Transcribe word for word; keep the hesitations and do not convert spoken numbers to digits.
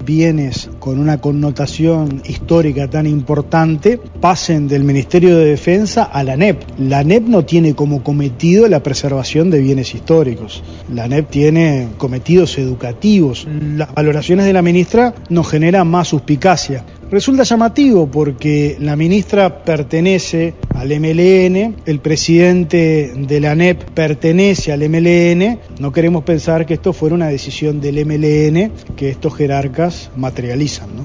bienes con una connotación histórica tan importante pasen del Ministerio de Defensa a la ANEP. La ANEP no tiene como cometido la preservación de bienes históricos. La ANEP tiene cometidos educativos. Las valoraciones de la ministra nos generan más suspicacia. Resulta llamativo porque la ministra pertenece al M L N, el presidente de la ANEP pertenece al M L N. No queremos pensar que esto fuera una decisión del M L N que estos jerarcas materializan, ¿no?